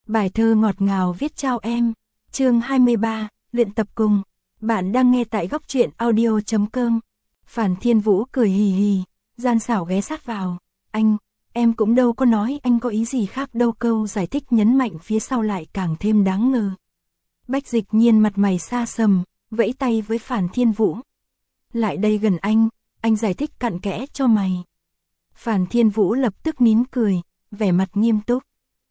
Bài thơ ngọt ngào viết trao em. Chương 23, luyện tập cùng. Bạn đang nghe tại góc truyện audio.com. Phản Thiên Vũ cười hì hì, gian xảo ghé sát vào. Anh, em cũng đâu có nói anh có ý gì khác đâu, câu giải thích nhấn mạnh phía sau lại càng thêm đáng ngờ. Bách Dịch Nhiên mặt mày xa sầm, vẫy tay với Phản Thiên Vũ. Lại đây gần anh giải thích cặn kẽ cho mày. Phản Thiên Vũ lập tức nín cười, vẻ mặt nghiêm túc.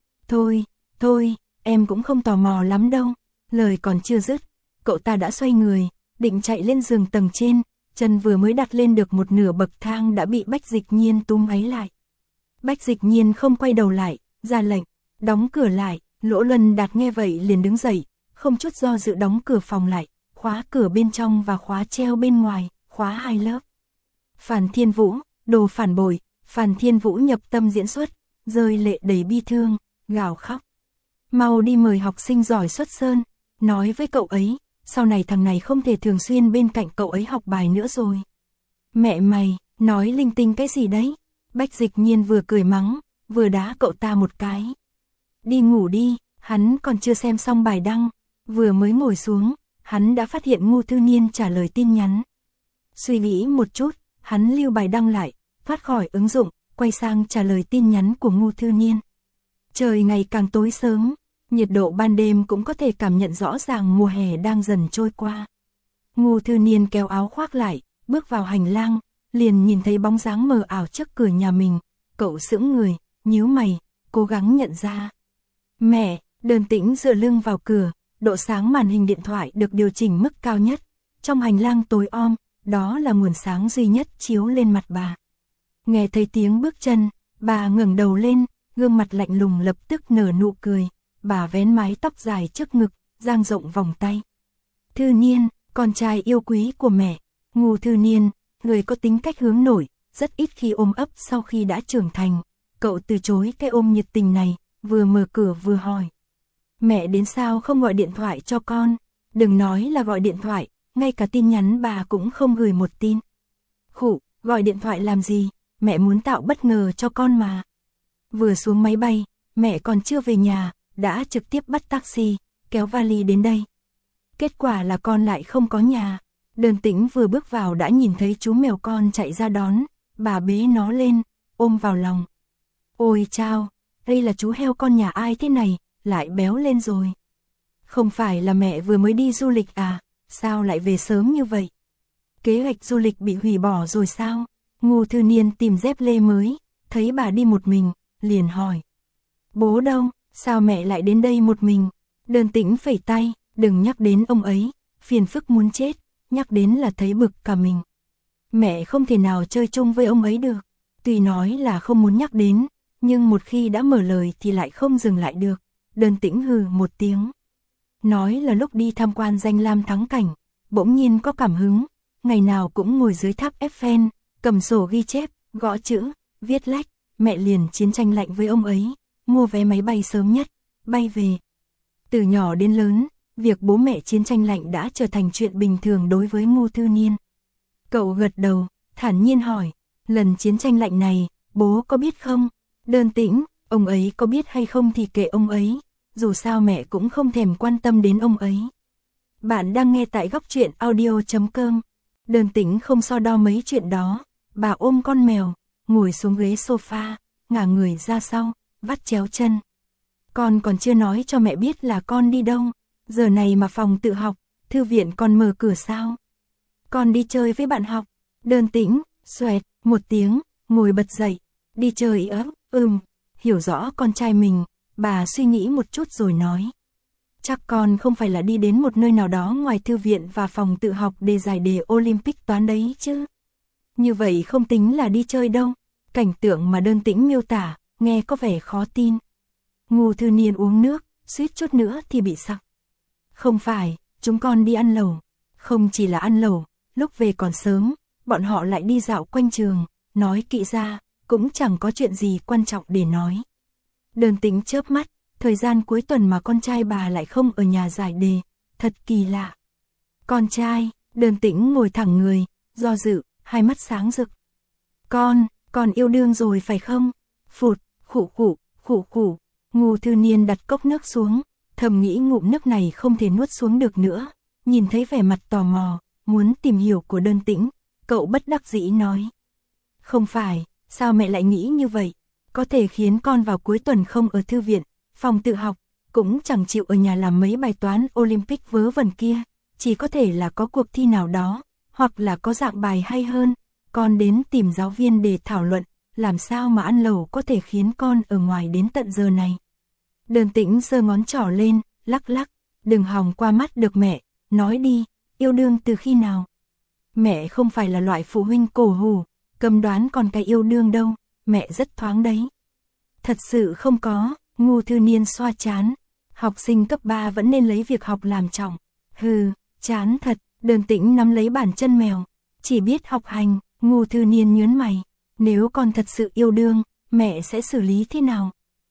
Thôi, em cũng không tò mò lắm đâu. Lời còn chưa dứt, cậu ta đã xoay người, định chạy lên giường tầng trên, chân vừa mới đặt lên được một nửa bậc thang đã bị Bách Dịch Nhiên túm váy lại. Bách Dịch Nhiên không quay đầu lại, ra lệnh, đóng cửa lại. Lỗ Luân Đạt nghe vậy liền đứng dậy, không chút do dự đóng cửa phòng lại, khóa cửa bên trong và khóa treo bên ngoài, khóa hai lớp. Phản Thiên Vũ, đồ phản bội. Phản Thiên Vũ nhập tâm diễn xuất, rơi lệ đầy bi thương, gào khóc. Mau đi mời học sinh giỏi xuất sơn, nói với cậu ấy, sau này thằng này không thể thường xuyên bên cạnh cậu ấy học bài nữa rồi. Mẹ mày, nói linh tinh cái gì đấy? Bách Dịch Nhiên vừa cười mắng, vừa đá cậu ta một cái. Đi ngủ đi, hắn còn chưa xem xong bài đăng, vừa mới ngồi xuống, hắn đã phát hiện Ngô Thư Niên trả lời tin nhắn. Suy nghĩ một chút, hắn lưu bài đăng lại, thoát khỏi ứng dụng, quay sang trả lời tin nhắn của Ngô Thư Niên. Trời ngày càng tối sớm, nhiệt độ ban đêm cũng có thể cảm nhận rõ ràng mùa hè đang dần trôi qua. Ngô Thư Niên kéo áo khoác lại, bước vào hành lang, liền nhìn thấy bóng dáng mờ ảo trước cửa nhà mình. Cậu sững người, nhíu mày, cố gắng nhận ra. Mẹ, Đơn Tĩnh dựa lưng vào cửa, độ sáng màn hình điện thoại được điều chỉnh mức cao nhất. Trong hành lang tối om, đó là nguồn sáng duy nhất chiếu lên mặt bà. Nghe thấy tiếng bước chân, bà ngẩng đầu lên, gương mặt lạnh lùng lập tức nở nụ cười. Bà vén mái tóc dài trước ngực, dang rộng vòng tay. Thư Niên, con trai yêu quý của mẹ. Ngô Thư Niên, người có tính cách hướng nội, rất ít khi ôm ấp sau khi đã trưởng thành. Cậu từ chối cái ôm nhiệt tình này, vừa mở cửa vừa hỏi. Mẹ đến sao không gọi điện thoại cho con? Đừng nói là gọi điện thoại, ngay cả tin nhắn bà cũng không gửi một tin. Khụ, gọi điện thoại làm gì? Mẹ muốn tạo bất ngờ cho con mà. Vừa xuống máy bay, mẹ còn chưa về nhà, đã trực tiếp bắt taxi, kéo vali đến đây. Kết quả là con lại không có nhà. Đơn Tĩnh vừa bước vào đã nhìn thấy chú mèo con chạy ra đón, bà bế nó lên, ôm vào lòng. Ôi chao, đây là chú heo con nhà ai thế này, lại béo lên rồi. Không phải là mẹ vừa mới đi du lịch à, sao lại về sớm như vậy? Kế hoạch du lịch bị hủy bỏ rồi sao? Ngô Thư Niên tìm dép lê mới, thấy bà đi một mình, liền hỏi. Bố đâu, sao mẹ lại đến đây một mình? Đơn Tĩnh phẩy tay, đừng nhắc đến ông ấy, phiền phức muốn chết, nhắc đến là thấy bực cả mình. Mẹ không thể nào chơi chung với ông ấy được, tuy nói là không muốn nhắc đến, nhưng một khi đã mở lời thì lại không dừng lại được. Đơn Tĩnh hừ một tiếng. Nói là lúc đi tham quan danh lam thắng cảnh, bỗng nhiên có cảm hứng, ngày nào cũng ngồi dưới tháp Eiffel, cầm sổ ghi chép, gõ chữ, viết lách, mẹ liền chiến tranh lạnh với ông ấy, mua vé máy bay sớm nhất, bay về. Từ nhỏ đến lớn, việc bố mẹ chiến tranh lạnh đã trở thành chuyện bình thường đối với Ngô Thư Niên. Cậu gật đầu, thản nhiên hỏi, lần chiến tranh lạnh này, bố có biết không? Đơn Tĩnh, ông ấy có biết hay không thì kệ ông ấy, dù sao mẹ cũng không thèm quan tâm đến ông ấy. Bạn đang nghe tại góc truyện audio.com. Đơn Tĩnh không so đo mấy chuyện đó, bà ôm con mèo, ngồi xuống ghế sofa, ngả người ra sau, vắt chéo chân. Con còn chưa nói cho mẹ biết là con đi đâu, giờ này mà phòng tự học, thư viện còn mở cửa sao? Con đi chơi với bạn học. Đơn Tĩnh, xoẹt, một tiếng, ngồi bật dậy, đi chơi ớ, hiểu rõ con trai mình, bà suy nghĩ một chút rồi nói. Chắc con không phải là đi đến một nơi nào đó ngoài thư viện và phòng tự học để giải đề Olympic toán đấy chứ? Như vậy không tính là đi chơi đâu. Cảnh tượng mà Đơn Tĩnh miêu tả, nghe có vẻ khó tin. Ngô Thư Niên uống nước, suýt chút nữa thì bị sặc. Không phải, chúng con đi ăn lẩu. Không chỉ là ăn lẩu, lúc về còn sớm, bọn họ lại đi dạo quanh trường, nói kỹ ra, cũng chẳng có chuyện gì quan trọng để nói. Đơn Tĩnh chớp mắt, thời gian cuối tuần mà con trai bà lại không ở nhà giải đề, thật kỳ lạ. Con trai, Đơn Tĩnh ngồi thẳng người, do dự, hai mắt sáng rực. Con yêu đương rồi phải không? Phụt, khụ khụ, Ngô Thư Niên đặt cốc nước xuống, thầm nghĩ ngụm nước này không thể nuốt xuống được nữa. Nhìn thấy vẻ mặt tò mò, muốn tìm hiểu của Đơn Tĩnh, cậu bất đắc dĩ nói. Không phải, sao mẹ lại nghĩ như vậy? Có thể khiến con vào cuối tuần không ở thư viện, phòng tự học, cũng chẳng chịu ở nhà làm mấy bài toán Olympic vớ vẩn kia, chỉ có thể là có cuộc thi nào đó, hoặc là có dạng bài hay hơn, con đến tìm giáo viên để thảo luận, làm sao mà ăn lẩu có thể khiến con ở ngoài đến tận giờ này. Đơn Tĩnh giơ ngón trỏ lên, lắc lắc, đừng hòng qua mắt được mẹ, nói đi, yêu đương từ khi nào? Mẹ không phải là loại phụ huynh cổ hủ, cầm đoán con cái yêu đương đâu, mẹ rất thoáng đấy. Thật sự không có, Ngô Thư Niên xoa chán, học sinh cấp 3 vẫn nên lấy việc học làm trọng. Hừ, chán thật, Đơn Tĩnh nắm lấy bàn chân mèo, chỉ biết học hành. Ngô Thư Niên nhớn mày, nếu con thật sự yêu đương, mẹ sẽ xử lý thế nào?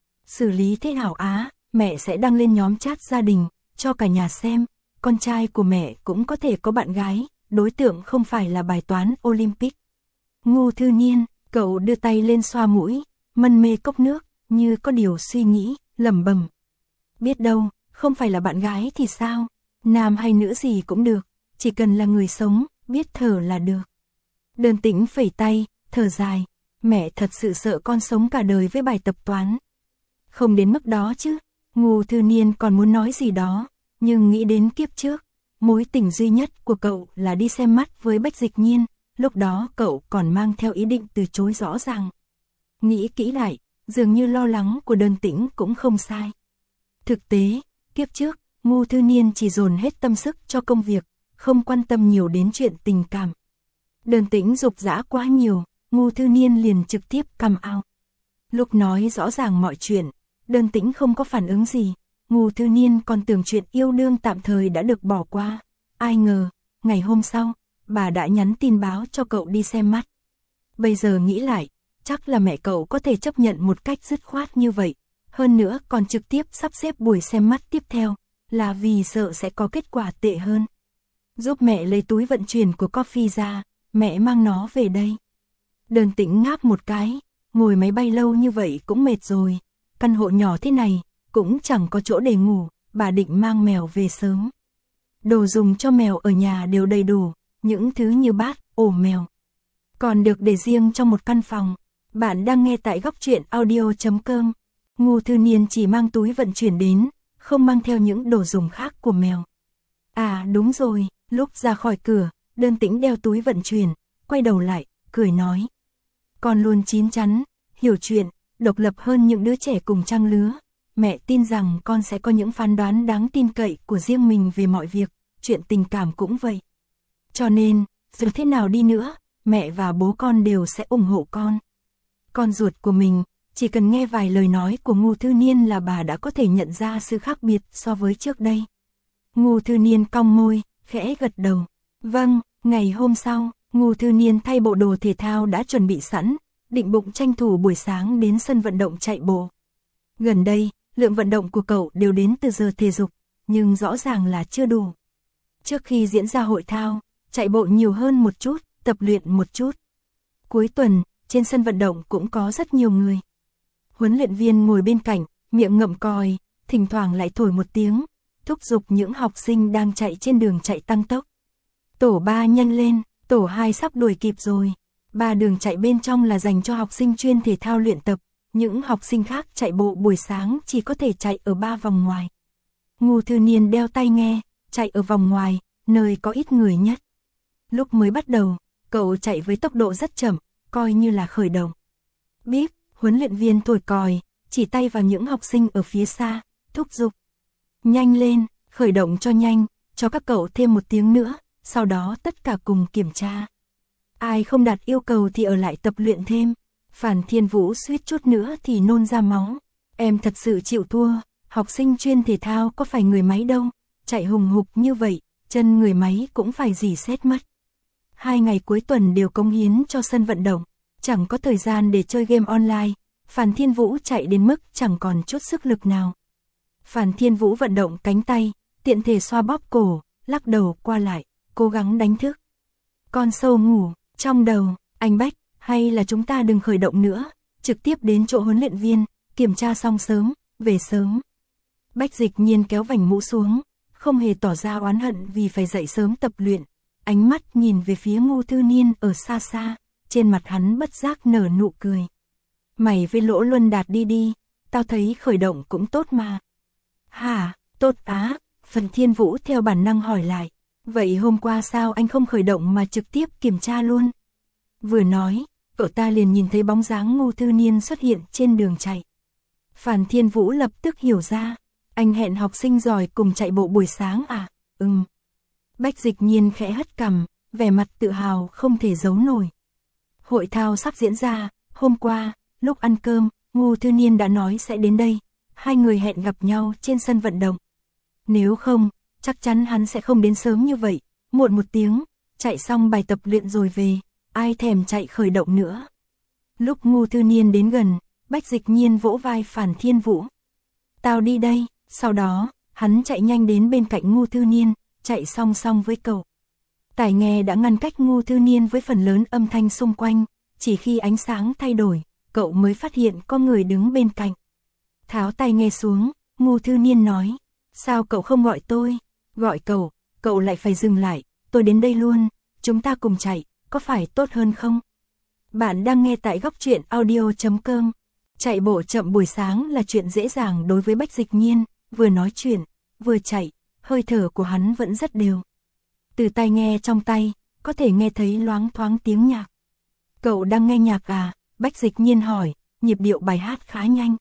Xử lý thế nào á? Mẹ sẽ đăng lên nhóm chat gia đình, cho cả nhà xem, con trai của mẹ cũng có thể có bạn gái, đối tượng không phải là bài toán Olympic. Ngô Thư Niên, cậu đưa tay lên xoa mũi, mân mê cốc nước, như có điều suy nghĩ, lẩm bẩm. Biết đâu, không phải là bạn gái thì sao? Nam hay nữ gì cũng được, chỉ cần là người sống, biết thở là được. Đơn Tĩnh phẩy tay, thở dài, mẹ thật sự sợ con sống cả đời với bài tập toán. Không đến mức đó chứ, Ngô Thư Niên còn muốn nói gì đó, nhưng nghĩ đến kiếp trước, mối tình duy nhất của cậu là đi xem mắt với Bách Dịch Nhiên, lúc đó cậu còn mang theo ý định từ chối rõ ràng. Nghĩ kỹ lại, dường như lo lắng của Đơn Tĩnh cũng không sai. Thực tế, kiếp trước, Ngô Thư Niên chỉ dồn hết tâm sức cho công việc, không quan tâm nhiều đến chuyện tình cảm. Đơn Tĩnh dục dã quá nhiều, Ngô Thư Niên liền trực tiếp come out. Lúc nói rõ ràng mọi chuyện, Đơn Tĩnh không có phản ứng gì, Ngô Thư Niên còn tưởng chuyện yêu đương tạm thời đã được bỏ qua. Ai ngờ, ngày hôm sau, bà đã nhắn tin báo cho cậu đi xem mắt. Bây giờ nghĩ lại, chắc là mẹ cậu có thể chấp nhận một cách dứt khoát như vậy, hơn nữa còn trực tiếp sắp xếp buổi xem mắt tiếp theo, là vì sợ sẽ có kết quả tệ hơn. Giúp mẹ lấy túi vận chuyển của Coffee ra, mẹ mang nó về đây. Đơn Tĩnh ngáp một cái, ngồi máy bay lâu như vậy cũng mệt rồi, căn hộ nhỏ thế này, cũng chẳng có chỗ để ngủ, bà định mang mèo về sớm. Đồ dùng cho mèo ở nhà đều đầy đủ, những thứ như bát, ổ mèo, còn được để riêng trong một căn phòng. Bạn đang nghe tại góc truyện audio.com. Ngô Thư Niên chỉ mang túi vận chuyển đến, không mang theo những đồ dùng khác của mèo. À đúng rồi, lúc ra khỏi cửa, Đơn Tĩnh đeo túi vận chuyển, quay đầu lại, cười nói. Con luôn chín chắn, hiểu chuyện, độc lập hơn những đứa trẻ cùng trang lứa. Mẹ tin rằng con sẽ có những phán đoán đáng tin cậy của riêng mình về mọi việc, chuyện tình cảm cũng vậy. Cho nên, dù thế nào đi nữa, mẹ và bố con đều sẽ ủng hộ con. Con ruột của mình, chỉ cần nghe vài lời nói của Ngô Thư Niên là bà đã có thể nhận ra sự khác biệt so với trước đây. Ngô Thư Niên cong môi, khẽ gật đầu. Vâng, ngày hôm sau, Ngô Thư Niên thay bộ đồ thể thao đã chuẩn bị sẵn, định bụng tranh thủ buổi sáng đến sân vận động chạy bộ. Gần đây, lượng vận động của cậu đều đến từ giờ thể dục, nhưng rõ ràng là chưa đủ. Trước khi diễn ra hội thao, chạy bộ nhiều hơn một chút, tập luyện một chút. Cuối tuần, trên sân vận động cũng có rất nhiều người. Huấn luyện viên ngồi bên cạnh, miệng ngậm còi, thỉnh thoảng lại thổi một tiếng, thúc giục những học sinh đang chạy trên đường chạy tăng tốc. Tổ 3 nhanh lên, tổ 2 sắp đuổi kịp rồi. 3 đường chạy bên trong là dành cho học sinh chuyên thể thao luyện tập, những học sinh khác chạy bộ buổi sáng chỉ có thể chạy ở 3 vòng ngoài. Ngô Thư Niên đeo tai nghe, chạy ở vòng ngoài, nơi có ít người nhất. Lúc mới bắt đầu, cậu chạy với tốc độ rất chậm, coi như là khởi động. Biết, huấn luyện viên thổi còi, chỉ tay vào những học sinh ở phía xa, thúc giục. Nhanh lên, khởi động cho nhanh, cho các cậu thêm một tiếng nữa, sau đó tất cả cùng kiểm tra. Ai không đạt yêu cầu thì ở lại tập luyện thêm. Phản Thiên Vũ suýt chút nữa thì nôn ra máu. Em thật sự chịu thua, học sinh chuyên thể thao có phải người máy đâu, chạy hùng hục như vậy, chân người máy cũng phải rỉ sét mất. 2 ngày cuối tuần đều cống hiến cho sân vận động, chẳng có thời gian để chơi game online, Phản Thiên Vũ chạy đến mức chẳng còn chút sức lực nào. Phản Thiên Vũ vận động cánh tay, tiện thể xoa bóp cổ, lắc đầu qua lại, cố gắng đánh thức. Con sâu ngủ, trong đầu, anh Bách, hay là chúng ta đừng khởi động nữa, trực tiếp đến chỗ huấn luyện viên, kiểm tra xong sớm, về sớm. Bách Dịch Nhiên kéo vành mũ xuống, không hề tỏ ra oán hận vì phải dậy sớm tập luyện, ánh mắt nhìn về phía Ngô Thư Niên ở xa xa, trên mặt hắn bất giác nở nụ cười. Mày với Lỗ Luân Đạt đi đi, tao thấy khởi động cũng tốt mà. Hả, tốt á, Phần Thiên Vũ theo bản năng hỏi lại, vậy hôm qua sao anh không khởi động mà trực tiếp kiểm tra luôn? Vừa nói, cậu ta liền nhìn thấy bóng dáng Ngô Thư Niên xuất hiện trên đường chạy. Phan Thiên Vũ lập tức hiểu ra, anh hẹn học sinh giỏi cùng chạy bộ buổi sáng à? Bách Dịch Nhiên khẽ hất cằm, vẻ mặt tự hào không thể giấu nổi. Hội thao sắp diễn ra, hôm qua, lúc ăn cơm, Ngô Thư Niên đã nói sẽ đến đây, hai người hẹn gặp nhau trên sân vận động. Nếu không, chắc chắn hắn sẽ không đến sớm như vậy, muộn một tiếng, chạy xong bài tập luyện rồi về, ai thèm chạy khởi động nữa. Lúc Ngô Thư Niên đến gần, Bách Dịch Nhiên vỗ vai Phan Thiên Vũ. Tao đi đây, sau đó, hắn chạy nhanh đến bên cạnh Ngô Thư Niên, chạy song song với cậu. Tai nghe đã ngăn cách Ngô Thư Niên với phần lớn âm thanh xung quanh, chỉ khi ánh sáng thay đổi, cậu mới phát hiện có người đứng bên cạnh. Tháo tai nghe xuống, Ngô Thư Niên nói, sao cậu không gọi tôi? Gọi cậu lại phải dừng lại, tôi đến đây luôn, chúng ta cùng chạy, có phải tốt hơn không? Bạn đang nghe tại góc truyện audio.com. Chạy bộ chậm buổi sáng là chuyện dễ dàng đối với Bách Dịch Nhiên, vừa nói chuyện, vừa chạy, hơi thở của hắn vẫn rất đều. Từ tai nghe trong tay, có thể nghe thấy loáng thoáng tiếng nhạc. Cậu đang nghe nhạc à? Bách Dịch Nhiên hỏi, nhịp điệu bài hát khá nhanh.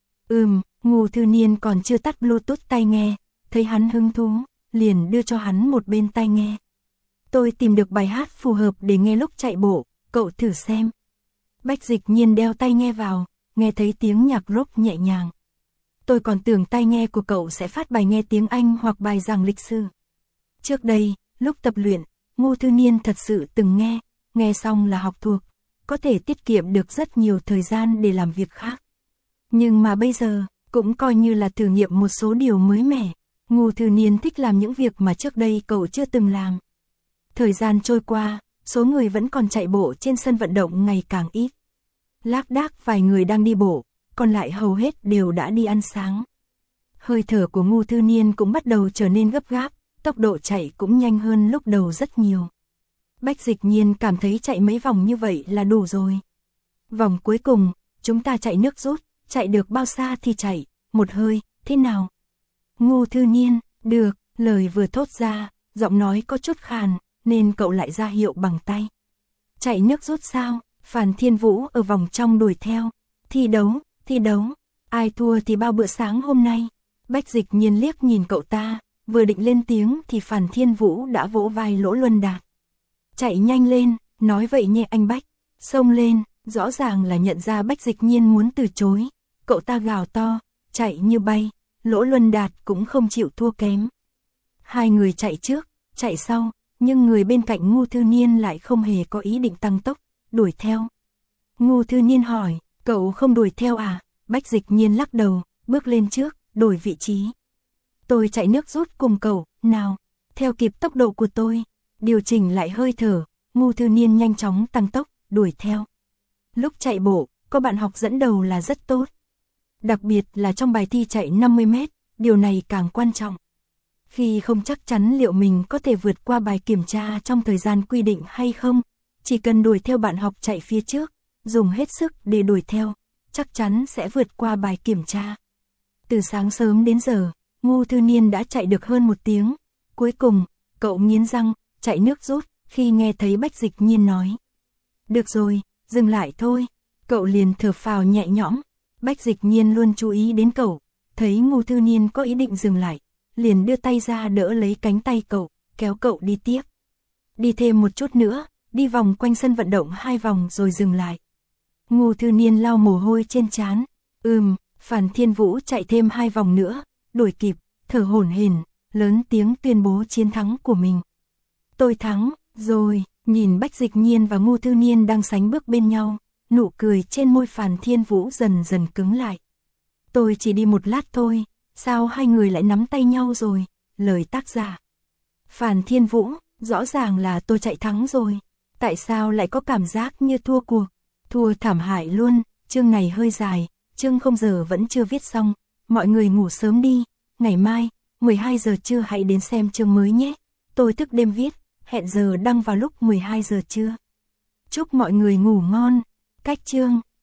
Ngô Thư Niên còn chưa tắt Bluetooth tai nghe, thấy hắn hứng thú, liền đưa cho hắn một bên tai nghe. Tôi tìm được bài hát phù hợp để nghe lúc chạy bộ, cậu thử xem. Bách Dịch Nhiên đeo tai nghe vào, nghe thấy tiếng nhạc rock nhẹ nhàng. Tôi còn tưởng tai nghe của cậu sẽ phát bài nghe tiếng Anh hoặc bài giảng lịch sử. Trước đây, lúc tập luyện, Ngô Thư Niên thật sự từng nghe xong là học thuộc, có thể tiết kiệm được rất nhiều thời gian để làm việc khác. Nhưng mà bây giờ, cũng coi như là thử nghiệm một số điều mới mẻ. Ngô Thư Niên thích làm những việc mà trước đây cậu chưa từng làm. Thời gian trôi qua, số người vẫn còn chạy bộ trên sân vận động ngày càng ít. Lác đác vài người đang đi bộ, còn lại hầu hết đều đã đi ăn sáng. Hơi thở của Ngô Thư Niên cũng bắt đầu trở nên gấp gáp, tốc độ chạy cũng nhanh hơn lúc đầu rất nhiều. Bách Dịch Nhiên cảm thấy chạy mấy vòng như vậy là đủ rồi. Vòng cuối cùng, chúng ta chạy nước rút, chạy được bao xa thì chạy, một hơi, thế nào? Ngô Thư Niên, được, lời vừa thốt ra, giọng nói có chút khàn, nên cậu lại ra hiệu bằng tay. Chạy nước rút sao? Phan Thiên Vũ ở vòng trong đuổi theo. Thi đấu, ai thua thì bao bữa sáng hôm nay. Bách Dịch Nhiên liếc nhìn cậu ta, vừa định lên tiếng thì Phan Thiên Vũ đã vỗ vai Lỗ Luân Đạt. Chạy nhanh lên, nói vậy nhé anh Bách. Xông lên, rõ ràng là nhận ra Bách Dịch Nhiên muốn từ chối. Cậu ta gào to, chạy như bay, Lỗ Luân Đạt cũng không chịu thua kém. Hai người chạy trước, chạy sau, nhưng người bên cạnh Ngô Thư Niên lại không hề có ý định tăng tốc, đuổi theo. Ngô Thư Niên hỏi, cậu không đuổi theo à? Bách Dịch Nhiên lắc đầu, bước lên trước, đổi vị trí. Tôi chạy nước rút cùng cậu, nào, theo kịp tốc độ của tôi. Điều chỉnh lại hơi thở, Ngô Thư Niên nhanh chóng tăng tốc, đuổi theo. Lúc chạy bộ, có bạn học dẫn đầu là rất tốt. Đặc biệt là trong bài thi chạy 50 mét, điều này càng quan trọng. Khi không chắc chắn liệu mình có thể vượt qua bài kiểm tra trong thời gian quy định hay không, chỉ cần đuổi theo bạn học chạy phía trước, dùng hết sức để đuổi theo, chắc chắn sẽ vượt qua bài kiểm tra. Từ sáng sớm đến giờ, Ngô Thư Niên đã chạy được hơn 1 tiếng. Cuối cùng, cậu nghiến răng, chạy nước rút, khi nghe thấy Bách Dịch Nhiên nói. Được rồi, dừng lại thôi. Cậu liền thở phào nhẹ nhõm. Bách Dịch Nhiên luôn chú ý đến cậu, thấy Ngô Thư Niên có ý định dừng lại, liền đưa tay ra đỡ lấy cánh tay cậu, kéo cậu đi tiếp. Đi thêm một chút nữa, đi vòng quanh sân vận động 2 vòng rồi dừng lại. Ngô Thư Niên lau mồ hôi trên trán. Phan Thiên Vũ chạy thêm 2 vòng nữa, đuổi kịp, thở hổn hển, lớn tiếng tuyên bố chiến thắng của mình. Tôi thắng, rồi, nhìn Bách Dịch Nhiên và Ngô Thư Niên đang sánh bước bên nhau, nụ cười trên môi Phan Thiên Vũ dần dần cứng lại. Tôi chỉ đi một lát thôi, sao hai người lại nắm tay nhau rồi? Lời tác giả. Phan Thiên Vũ, rõ ràng là tôi chạy thắng rồi. Tại sao lại có cảm giác như thua cuộc? Thua thảm hại luôn, chương này hơi dài, chương không giờ vẫn chưa viết xong. Mọi người ngủ sớm đi, ngày mai, 12 giờ trưa hãy đến xem chương mới nhé. Tôi thức đêm viết, hẹn giờ đăng vào lúc 12 giờ trưa. Chúc mọi người ngủ ngon. Cách chương